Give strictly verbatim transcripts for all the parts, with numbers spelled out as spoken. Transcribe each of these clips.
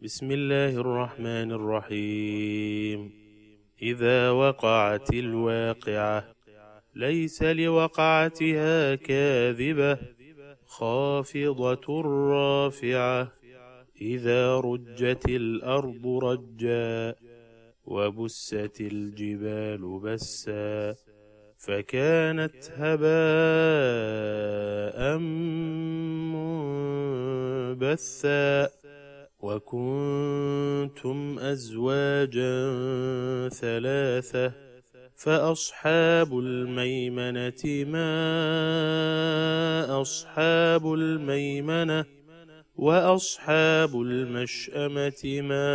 بسم الله الرحمن الرحيم. إذا وقعت الواقعة ليس لوقعتها كاذبة خافضة رافعة. إذا رجت الأرض رجا وبست الجبال بسا فكانت هباء منبثا. وكنتم أزواجا ثلاثة فأصحاب الميمنة ما أصحاب الميمنة وأصحاب المشأمة ما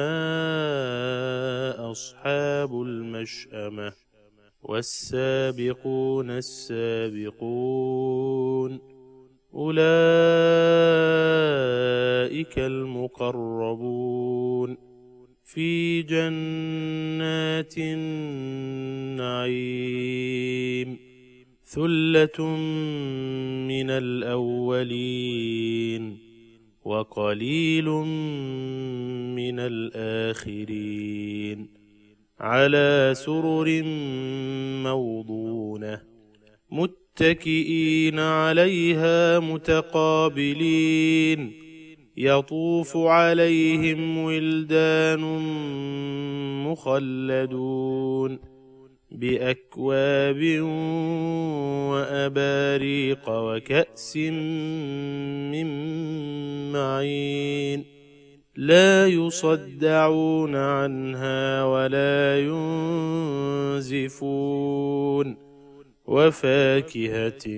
أصحاب المشأمة. والسابقون السابقون أولئك المقربون في جنات النعيم. ثلة من الأولين وقليل من الآخرين. على سرر موضونة متكئين عليها متقابلين. يطوف عليهم ولدان مخلدون بأكواب وأباريق وكأس من معين. لا يصدعون عنها ولا ينزفون. وفاكهة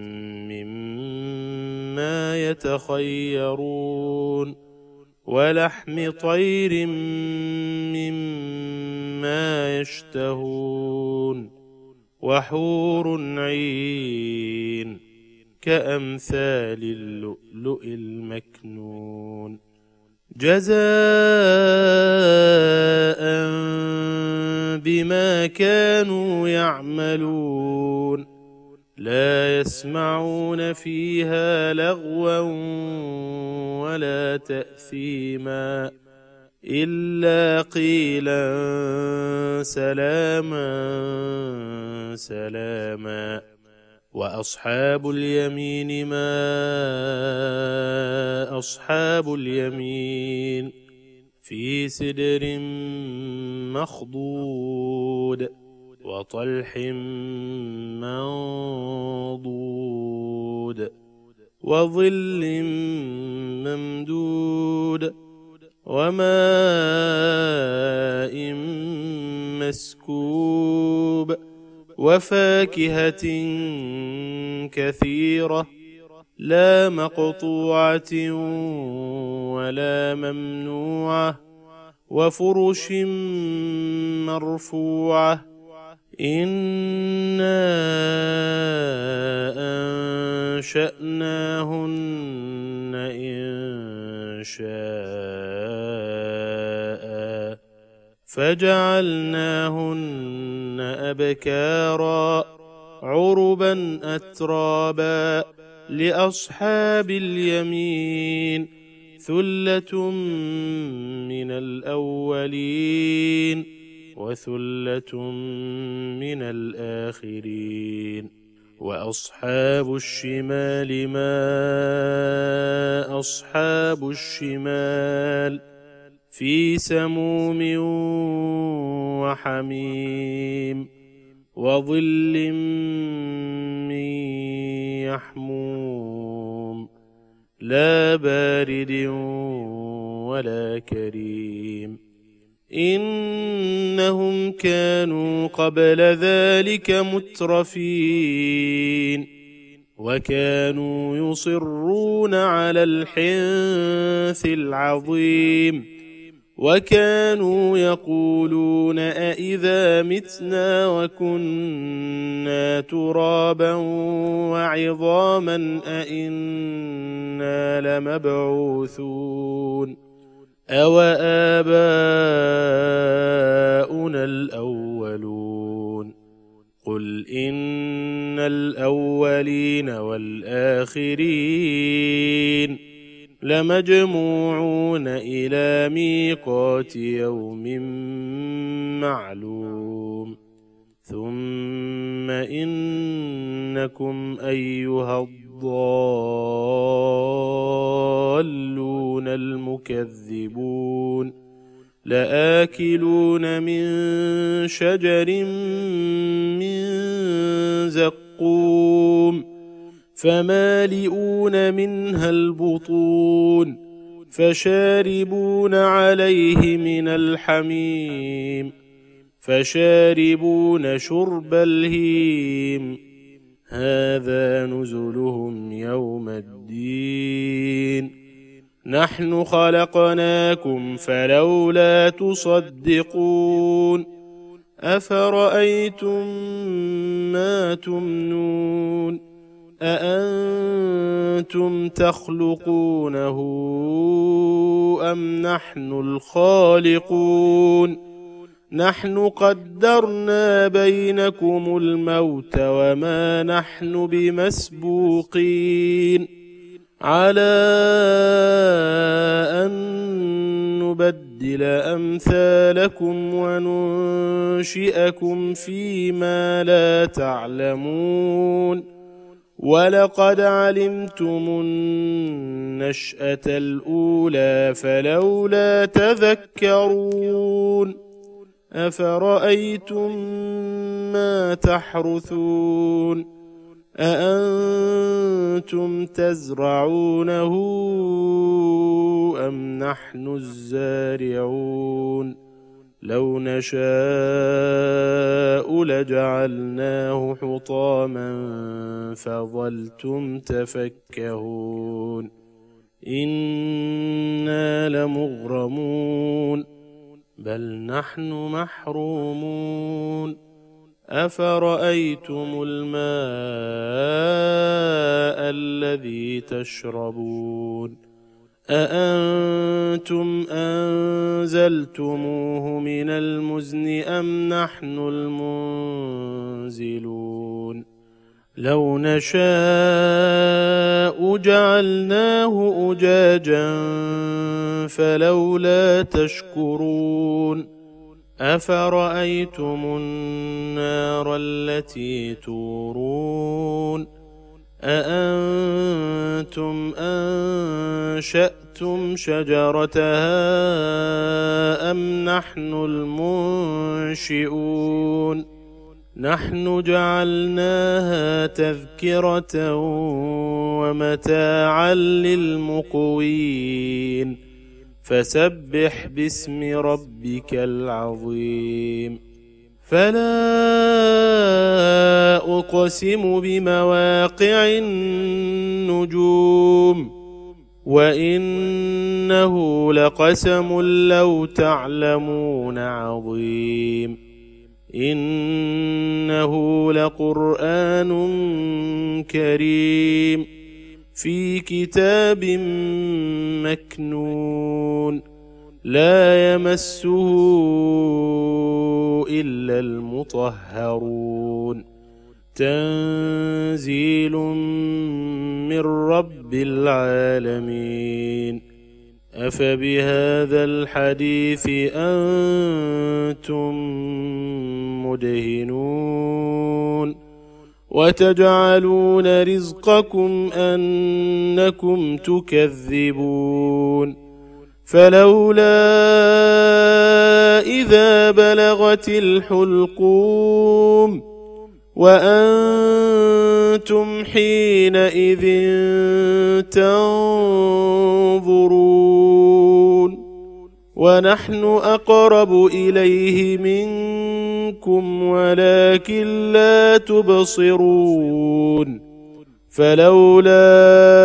مما يتخيرون ولحم طير مما يشتهون. وحور عين كأمثال اللؤلؤ المكنون جزاء بما كانوا يعملون. لا يسمعون فيها لغوا ولا تأثيما إلا قيلا سلاما سلاما. وأصحاب اليمين ما أصحاب اليمين في سدر مخضود وطلح منضود وظل ممدود وماء مسكوب وفاكهة كثيرة لا مقطوعة ولا ممنوعة وفرش مرفوعة. إنا أنشأناهن إنشاء فجعلناهن أبكارا عربا أترابا. لأصحاب اليمين ثلة من الأولين وثلة من الآخرين. وأصحاب الشمال ما أصحاب الشمال في سموم وحميم وظل من يحموم لا بارد ولا كريم. إنهم كانوا قبل ذلك مترفين وكانوا يصرون على الحنث العظيم. وكانوا يقولون أئذا متنا وكنا ترابا وعظاما أئنا لمبعوثون أو آباؤنا الأولون. قل إن الأولين والآخرين لمجموعون إلى ميقات يوم معلوم ثم إنكم أيها الضالون المكذبون لآكلون من شجر من زقوم فمالئون منها البطون فشاربون عليه من الحميم فشاربون شرب الهيم هذا نزلهم يوم الدين نحن خلقناكم فلولا تصدقون أفرأيتم ما تمنون أأنتم تخلقونه أم نحن الخالقون نحن قدرنا بينكم الموت وما نحن بمسبوقين على أن نبدل أمثالكم وننشئكم فيما لا تعلمون ولقد علمتم النشأة الأولى فلولا تذكرون أفرأيتم ما تحرثون أأنتم تزرعونه أم نحن الزارعون لو نشاء لجعلناه حطاما فظلتم تفكهون إنا لمغرمون بل نحن محرومون أفرأيتم الماء الذي تشربون أأنتم أنزلتموه من المزن أم نحن المنزلون لو نشاء جعلناه أجاجا فلولا تشكرون أفرأيتم النار التي تورون أأنتم أنشأتم شجرتها أم نحن المنشئون نحن جعلناها تذكرة ومتاعا للمقوين فسبح باسم ربك العظيم فلا أقسم بمواقع النجوم وإنه لقسم لو تعلمون عظيم إنه لقرآن كريم في كتاب مكنون لا يمسه إلا المطهرون تنزيل من رب العالمين أفبهذا الحديث أنتم مدهنون وتجعلون رزقكم أنكم تكذبون فلولا إذا بلغت الحلقوم وأنتم حينئذ تنظرون ونحن أقرب إليه منكم ولكن لا تبصرون فلولا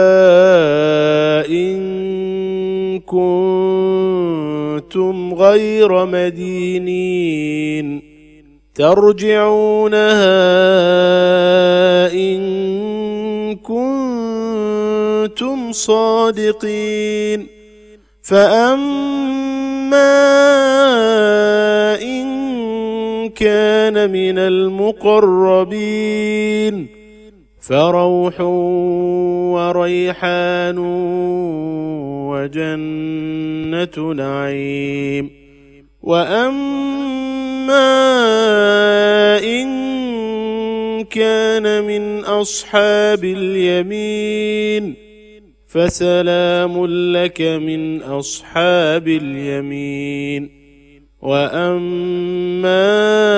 إن كنتم غير مدينين ترجعونها إن كنتم صادقين فأما إن كان من المقربين فروح وريحان وجنة نعيم. وأما إن كان من أصحاب اليمين فسلام لك من أصحاب اليمين. وأما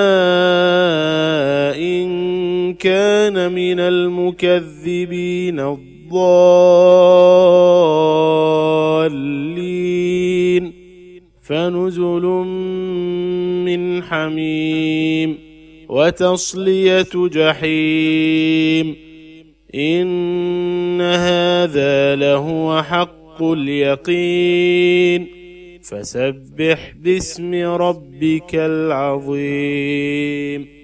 إن كان من المكذبين الضالين فنزل من حميم وتصلية جحيم. إن هذا لهو حق اليقين. فسبح باسم ربك العظيم.